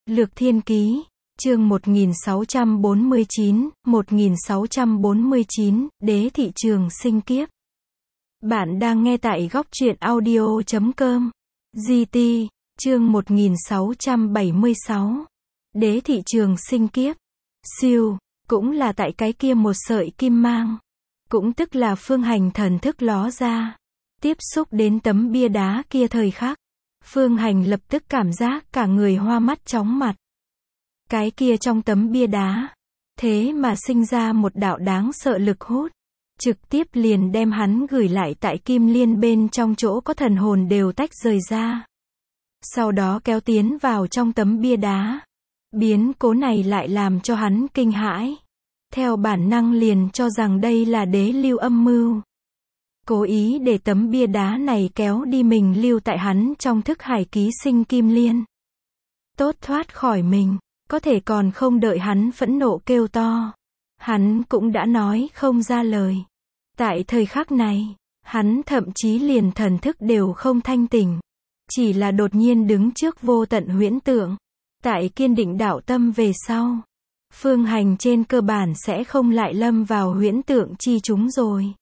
Lược Thiên Ký, chương 1649, Đế thị trường sinh kiếp. Bạn đang nghe tại góc truyện audio.com. GT, chương 1676. Đế thị trường sinh kiếp. Siêu, cũng là tại cái kia một sợi kim mang. Cũng tức là Phương Hành thần thức ló ra. Tiếp xúc đến tấm bia đá kia thời khắc. Phương Hành lập tức cảm giác cả người hoa mắt chóng mặt. Cái kia trong tấm bia đá. Thế mà sinh ra một đạo đáng sợ lực hút. Trực tiếp liền đem hắn gửi lại tại kim liên bên trong chỗ có thần hồn đều tách rời ra. Sau đó kéo tiến vào trong tấm bia đá. Biến cố này lại làm cho hắn kinh hãi. Theo bản năng liền cho rằng đây là đế lưu âm mưu. Cố ý để tấm bia đá này kéo đi mình lưu tại hắn trong thức hải ký sinh kim liên. Tốt thoát khỏi mình, có thể còn không đợi hắn phẫn nộ kêu to. Hắn cũng đã nói không ra lời. Tại thời khắc này, hắn thậm chí liền thần thức đều không thanh tỉnh. Chỉ là đột nhiên đứng trước vô tận huyễn tượng. Tại kiên định đạo tâm về sau. Phương Hành trên cơ bản sẽ không lại lâm vào huyễn tượng chi chúng rồi.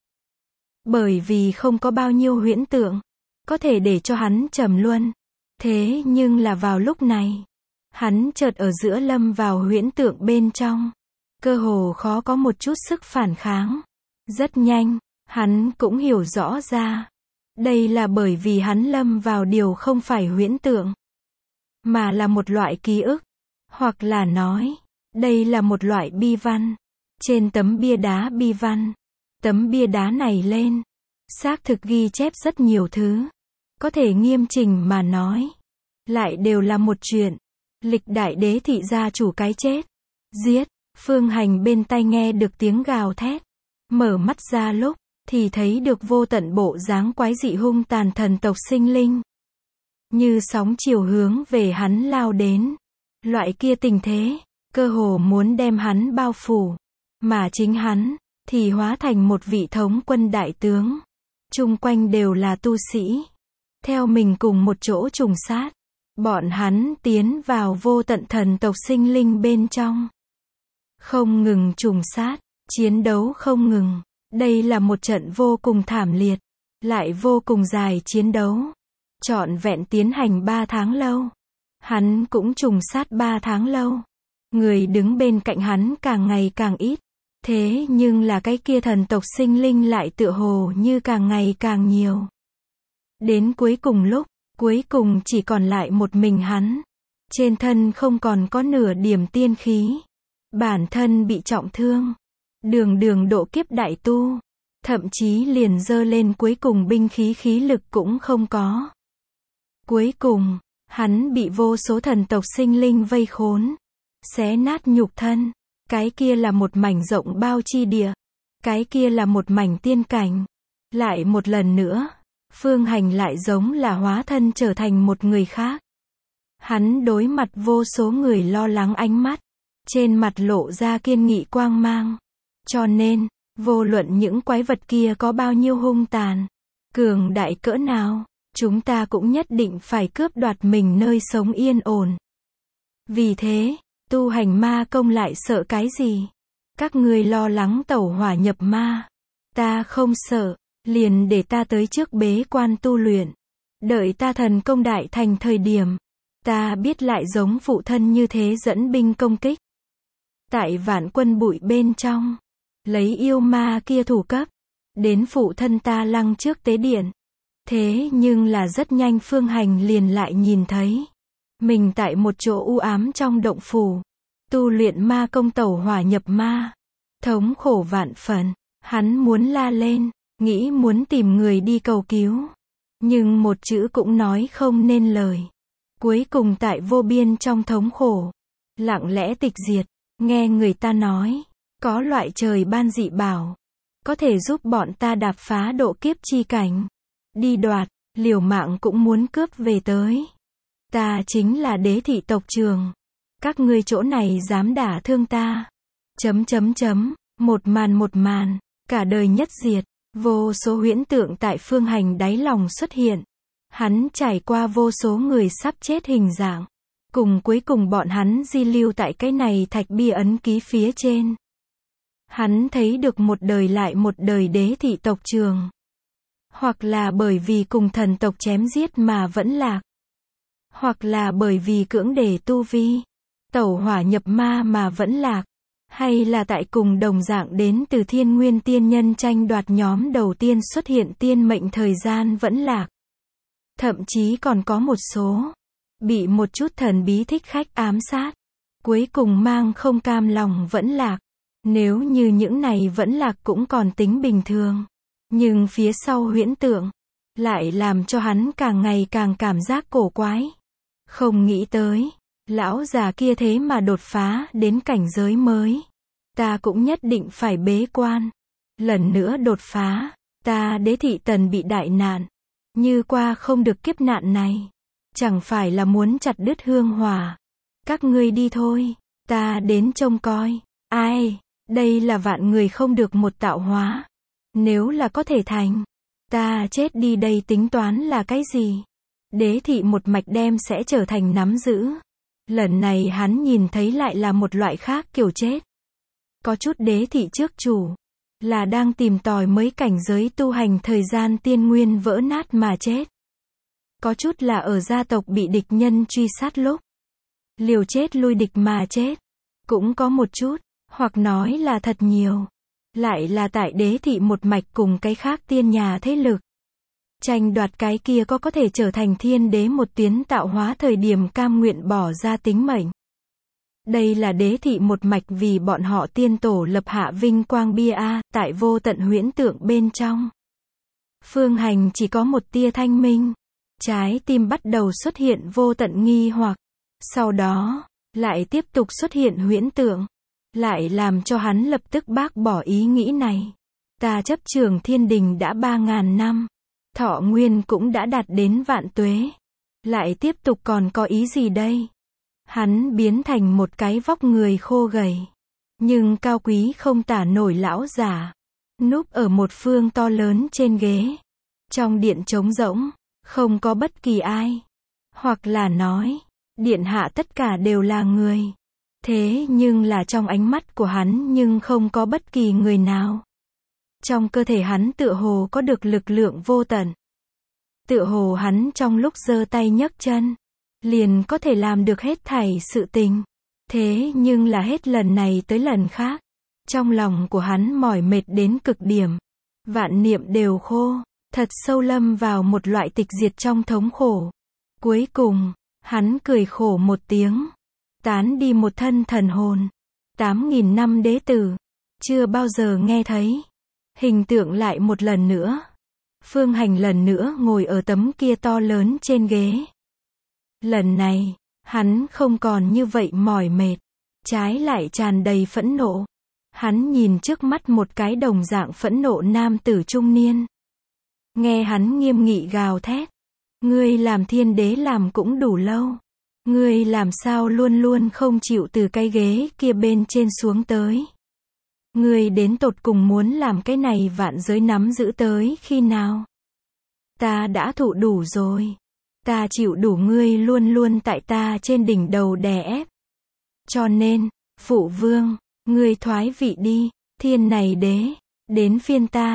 Bởi vì không có bao nhiêu huyễn tượng. Có thể để cho hắn trầm luân. Thế nhưng là vào lúc này. Hắn chợt ở giữa lâm vào huyễn tượng bên trong. Cơ hồ khó có một chút sức phản kháng. Rất nhanh, hắn cũng hiểu rõ ra. Đây là bởi vì hắn lâm vào điều không phải huyễn tượng. Mà là một loại ký ức. Hoặc là nói, đây là một loại bi văn. Trên tấm bia đá bi văn. Tấm bia đá này lên. Xác thực ghi chép rất nhiều thứ. Có thể nghiêm chỉnh mà nói. Lại đều là một chuyện. Lịch đại đế thị gia chủ cái chết. Giết. Phương Hành bên tai nghe được tiếng gào thét. Mở mắt ra lúc. Thì thấy được vô tận bộ dáng quái dị hung tàn thần tộc sinh linh. Như sóng chiều hướng về hắn lao đến. Loại kia tình thế. Cơ hồ muốn đem hắn bao phủ. Mà chính hắn. Thì hóa thành một vị thống quân đại tướng. Chung quanh đều là tu sĩ. Theo mình cùng một chỗ trùng sát. Bọn hắn tiến vào vô tận thần tộc sinh linh bên trong. Không ngừng trùng sát. Chiến đấu không ngừng. Đây là một trận vô cùng thảm liệt. Lại vô cùng dài chiến đấu. Trọn vẹn tiến hành 3 tháng lâu. Hắn cũng trùng sát 3 tháng lâu. Người đứng bên cạnh hắn càng ngày càng ít. Thế nhưng là cái kia thần tộc sinh linh lại tựa hồ như càng ngày càng nhiều. Đến cuối cùng lúc, cuối cùng chỉ còn lại một mình hắn. Trên thân không còn có nửa điểm tiên khí. Bản thân bị trọng thương. Đường độ kiếp đại tu. Thậm chí liền dơ lên cuối cùng binh khí khí lực cũng không có. Cuối cùng, hắn bị vô số thần tộc sinh linh vây khốn. Xé nát nhục thân. Cái kia là một mảnh rộng bao chi địa. Cái kia là một mảnh tiên cảnh. Lại một lần nữa, Phương Hành lại giống là hóa thân trở thành một người khác. Hắn đối mặt vô số người lo lắng ánh mắt. Trên mặt lộ ra kiên nghị quang mang. Cho nên, vô luận những quái vật kia có bao nhiêu hung tàn, cường đại cỡ nào, chúng ta cũng nhất định phải cướp đoạt mình nơi sống yên ổn. Vì thế, tu hành ma công lại sợ cái gì? Các ngươi lo lắng tẩu hỏa nhập ma. Ta không sợ, liền để ta tới trước bế quan tu luyện. Đợi ta thần công đại thành thời điểm, ta biết lại giống phụ thân như thế dẫn binh công kích. Tại vạn quân bụi bên trong, lấy yêu ma kia thủ cấp, đến phụ thân ta lăng trước tế điện. Thế nhưng là rất nhanh Phương Hành liền lại nhìn thấy. Mình tại một chỗ u ám trong động phủ. Tu luyện ma công tẩu hỏa nhập ma. Thống khổ vạn phần. Hắn muốn la lên. Nghĩ muốn tìm người đi cầu cứu. Nhưng một chữ cũng nói không nên lời. Cuối cùng tại vô biên trong thống khổ. Lặng lẽ tịch diệt. Nghe người ta nói. Có loại trời ban dị bảo. Có thể giúp bọn ta đạp phá độ kiếp chi cảnh. Đi đoạt. Liều mạng cũng muốn cướp về tới. Ta chính là đế thị tộc trường. Các ngươi chỗ này dám đả thương ta. Một màn. Cả đời nhất diệt. Vô số huyễn tượng tại Phương Hành đáy lòng xuất hiện. Hắn trải qua vô số người sắp chết hình dạng. Cùng cuối cùng bọn hắn di lưu tại cái này thạch bia ấn ký phía trên. Hắn thấy được một đời lại một đời đế thị tộc trường. Hoặc là bởi vì cùng thần tộc chém giết mà vẫn lạc. Hoặc là bởi vì cưỡng để tu vi, tẩu hỏa nhập ma mà vẫn lạc. Hay là tại cùng đồng dạng đến từ thiên nguyên tiên nhân tranh đoạt nhóm đầu tiên xuất hiện tiên mệnh thời gian vẫn lạc. Thậm chí còn có một số bị một chút thần bí thích khách ám sát, cuối cùng mang không cam lòng vẫn lạc. Nếu như những này vẫn lạc cũng còn tính bình thường, nhưng phía sau huyễn tượng lại làm cho hắn càng ngày càng cảm giác cổ quái. Không nghĩ tới, lão già kia thế mà đột phá đến cảnh giới mới. Ta cũng nhất định phải bế quan. Lần nữa đột phá, ta đế thị tần bị đại nạn. Như qua không được kiếp nạn này. Chẳng phải là muốn chặt đứt hương hỏa. Các ngươi đi thôi, ta đến trông coi. Ai, đây là vạn người không được một tạo hóa. Nếu là có thể thành, ta chết đi đây tính toán là cái gì? Đế thị một mạch đem sẽ trở thành nắm giữ. Lần này hắn nhìn thấy lại là một loại khác kiểu chết. Có chút đế thị trước chủ, là đang tìm tòi mới cảnh giới tu hành thời gian tiên nguyên vỡ nát mà chết. Có chút là ở gia tộc bị địch nhân truy sát lúc liều chết lui địch mà chết. Cũng có một chút, hoặc nói là thật nhiều, lại là tại đế thị một mạch cùng cái khác tiên nhà thế lực. Tranh đoạt cái kia có thể trở thành thiên đế một tuyến tạo hóa thời điểm cam nguyện bỏ ra tính mệnh. Đây là đế thị một mạch vì bọn họ tiên tổ lập hạ vinh quang bia tại vô tận huyễn tượng bên trong. Phương Hành chỉ có một tia thanh minh. Trái tim bắt đầu xuất hiện vô tận nghi hoặc. Sau đó, lại tiếp tục xuất hiện huyễn tượng. Lại làm cho hắn lập tức bác bỏ ý nghĩ này. Ta chấp trường thiên đình đã 3.000 năm. Thọ nguyên cũng đã đạt đến vạn tuế. Lại tiếp tục còn có ý gì đây? Hắn biến thành một cái vóc người khô gầy, nhưng cao quý không tả nổi lão giả, núp ở một phương to lớn trên ghế. Trong điện trống rỗng, không có bất kỳ ai. Hoặc là nói, điện hạ tất cả đều là người. Thế nhưng là trong ánh mắt của hắn nhưng không có bất kỳ người nào. Trong cơ thể hắn tựa hồ có được lực lượng vô tận. Tựa hồ hắn trong lúc giơ tay nhấc chân, liền có thể làm được hết thảy sự tình. Thế nhưng là hết lần này tới lần khác. Trong lòng của hắn mỏi mệt đến cực điểm. Vạn niệm đều khô. Thật sâu lâm vào một loại tịch diệt trong thống khổ. Cuối cùng, hắn cười khổ một tiếng. Tán đi một thân thần hồn. 8.000 năm đế tử. Chưa bao giờ nghe thấy. Hình tượng lại một lần nữa. Phương Hành lần nữa ngồi ở tấm kia to lớn trên ghế. Lần này, hắn không còn như vậy mỏi mệt. Trái lại tràn đầy phẫn nộ. Hắn nhìn trước mắt một cái đồng dạng phẫn nộ nam tử trung niên. Nghe hắn nghiêm nghị gào thét. Ngươi làm thiên đế làm cũng đủ lâu. Ngươi làm sao luôn luôn không chịu từ cái ghế kia bên trên xuống tới. Ngươi đến tột cùng muốn làm cái này vạn giới nắm giữ tới khi nào? Ta đã thụ đủ rồi. Ta chịu đủ ngươi luôn luôn tại ta trên đỉnh đầu đè ép. Cho nên, phụ vương, ngươi thoái vị đi, thiên này đế, đến phiên ta, ...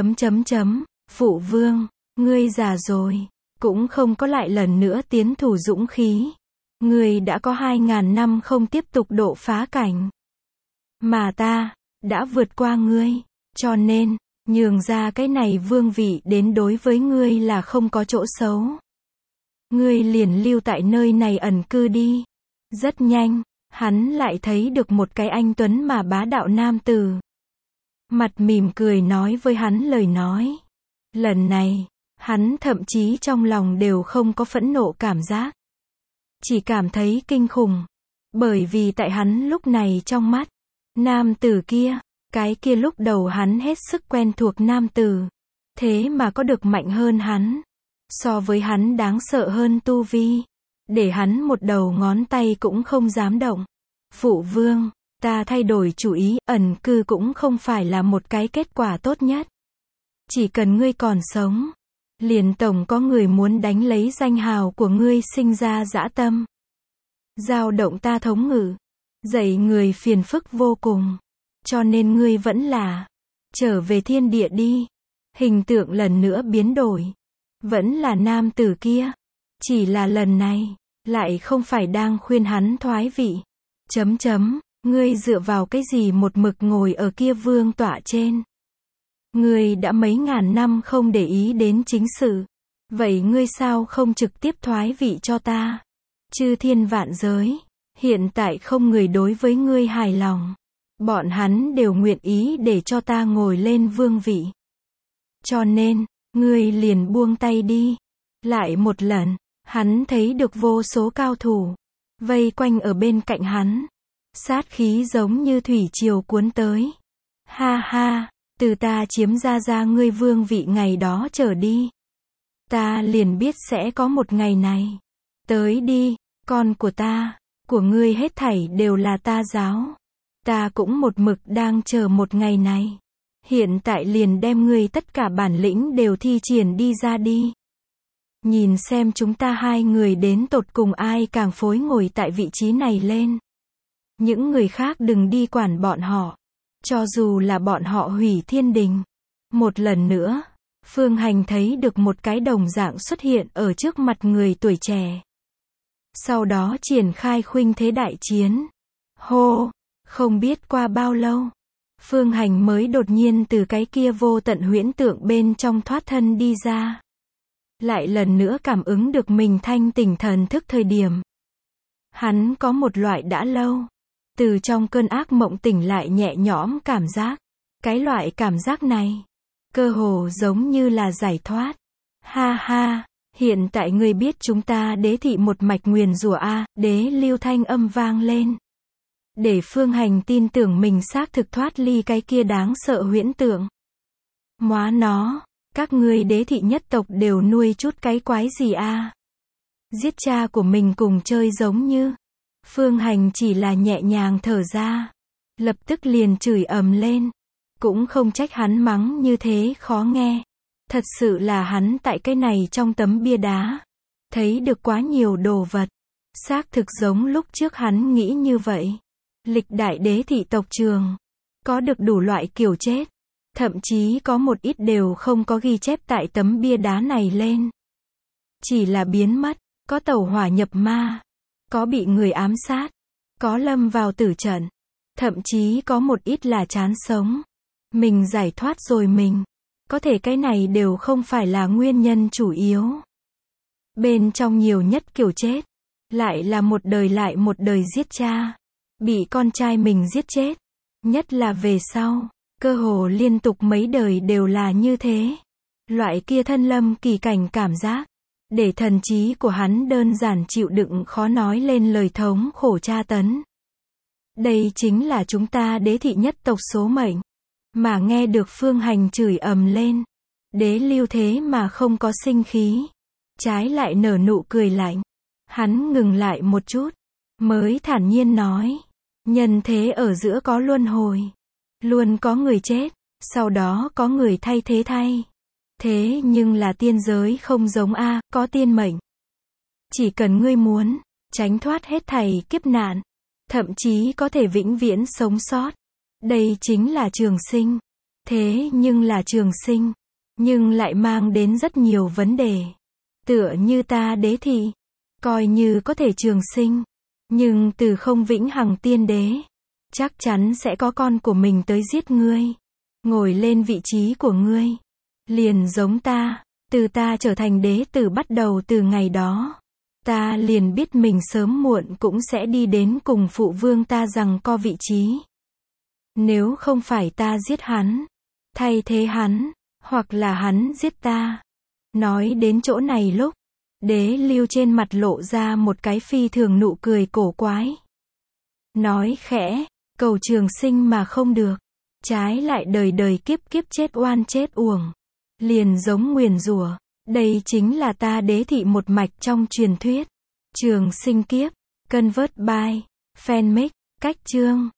Phụ vương, ngươi già rồi, cũng không có lại lần nữa tiến thủ dũng khí. Ngươi đã có 2.000 năm không tiếp tục độ phá cảnh. Mà ta, đã vượt qua ngươi, cho nên, nhường ra cái này vương vị đến đối với ngươi là không có chỗ xấu. Ngươi liền lưu tại nơi này ẩn cư đi. Rất nhanh, hắn lại thấy được một cái anh tuấn mà bá đạo nam tử. Mặt mỉm cười nói với hắn lời nói. Lần này, hắn thậm chí trong lòng đều không có phẫn nộ cảm giác. Chỉ cảm thấy kinh khủng. Bởi vì tại hắn lúc này trong mắt, nam tử kia, cái kia lúc đầu hắn hết sức quen thuộc nam tử. Thế mà có được mạnh hơn hắn. So với hắn đáng sợ hơn tu vi. Để hắn một đầu ngón tay cũng không dám động. Phụ vương, ta thay đổi chủ ý, ẩn cư cũng không phải là một cái kết quả tốt nhất. Chỉ cần ngươi còn sống, liền tổng có người muốn đánh lấy danh hào của ngươi sinh ra dã tâm. dao động ta thống ngự, dạy người phiền phức vô cùng. Cho nên ngươi vẫn là, trở về thiên địa đi. Hình tượng lần nữa biến đổi. Vẫn là nam tử kia. Chỉ là lần này, lại không phải đang khuyên hắn thoái vị. Ngươi dựa vào cái gì một mực ngồi ở kia vương tọa trên? Ngươi đã mấy ngàn năm không để ý đến chính sự. Vậy ngươi sao không trực tiếp thoái vị cho ta? Chư thiên vạn giới, hiện tại không người đối với ngươi hài lòng. Bọn hắn đều nguyện ý để cho ta ngồi lên vương vị. Cho nên, ngươi liền buông tay đi. Lại một lần, hắn thấy được vô số cao thủ vây quanh ở bên cạnh hắn. Sát khí giống như thủy triều cuốn tới. Ha ha, từ ta chiếm ra ngươi vương vị ngày đó trở đi, ta liền biết sẽ có một ngày này. Tới đi, con của ta, của ngươi hết thảy đều là ta giáo. Ta cũng một mực đang chờ một ngày này. Hiện tại liền đem ngươi tất cả bản lĩnh đều thi triển đi ra đi. Nhìn xem chúng ta hai người đến tột cùng ai càng phối ngồi tại vị trí này lên. Những người khác đừng đi quản bọn họ. Cho dù là bọn họ hủy thiên đình. Một lần nữa, Phương Hành thấy được một cái đồng dạng xuất hiện ở trước mặt người tuổi trẻ. Sau đó triển khai khuynh thế đại chiến. Hô, không biết qua bao lâu, Phương Hành mới đột nhiên từ cái kia vô tận huyễn tượng bên trong thoát thân đi ra. Lại lần nữa cảm ứng được mình thanh tỉnh thần thức thời điểm. Hắn có một loại đã lâu, từ trong cơn ác mộng tỉnh lại nhẹ nhõm cảm giác. Cái loại cảm giác này, cơ hồ giống như là giải thoát. Ha ha, hiện tại ngươi biết chúng ta đế thị một mạch nguyền rủa a, đế lưu thanh âm vang lên. Để Phương Hành tin tưởng mình xác thực thoát ly cái kia đáng sợ huyễn tượng. Móa nó, các ngươi đế thị nhất tộc đều nuôi chút cái quái gì a? Giết cha của mình cùng chơi giống như. Phương Hành chỉ là nhẹ nhàng thở ra, lập tức liền chửi ầm lên. Cũng không trách hắn mắng như thế khó nghe. Thật sự là hắn tại cái này trong tấm bia đá, thấy được quá nhiều đồ vật. Xác thực giống lúc trước hắn nghĩ như vậy. Lịch đại đế thị tộc trường, có được đủ loại kiểu chết. Thậm chí có một ít đều không có ghi chép tại tấm bia đá này lên. Chỉ là biến mất, có tẩu hỏa nhập ma, có bị người ám sát, có lâm vào tử trận. Thậm chí có một ít là chán sống. Mình giải thoát rồi mình. Có thể cái này đều không phải là nguyên nhân chủ yếu. Bên trong nhiều nhất kiểu chết, lại là một đời giết cha. Bị con trai mình giết chết. Nhất là về sau, cơ hồ liên tục mấy đời đều là như thế. Loại kia thân lâm kỳ cảnh cảm giác, để thần trí của hắn đơn giản chịu đựng khó nói lên lời thống khổ tra tấn. Đây chính là chúng ta đế thị nhất tộc số mệnh. Mà nghe được Phương Hành chửi ầm lên, đế lưu thế mà không có sinh khí, trái lại nở nụ cười lạnh. Hắn ngừng lại một chút, mới thản nhiên nói, nhân thế ở giữa có luân hồi, luôn có người chết, sau đó có người thay thế thay. Thế nhưng là tiên giới không giống a, có tiên mệnh. Chỉ cần ngươi muốn, tránh thoát hết thảy kiếp nạn, thậm chí có thể vĩnh viễn sống sót. Đây chính là trường sinh. Thế nhưng là trường sinh, nhưng lại mang đến rất nhiều vấn đề. Tựa như ta đế thị, coi như có thể trường sinh, nhưng từ không vĩnh hằng tiên đế, chắc chắn sẽ có con của mình tới giết ngươi, ngồi lên vị trí của ngươi. Liền giống ta, từ ta trở thành đế tử bắt đầu từ ngày đó, ta liền biết mình sớm muộn cũng sẽ đi đến cùng phụ vương ta giằng co vị trí. Nếu không phải ta giết hắn, thay thế hắn, hoặc là hắn giết ta. Nói đến chỗ này lúc, đế lưu trên mặt lộ ra một cái phi thường nụ cười cổ quái. Nói khẽ, cầu trường sinh mà không được, trái lại đời đời kiếp kiếp chết oan chết uổng. Liền giống nguyền rủa. Đây chính là ta đế thị một mạch trong truyền thuyết. Trường sinh kiếp, Convert by Fanmix, cách chương.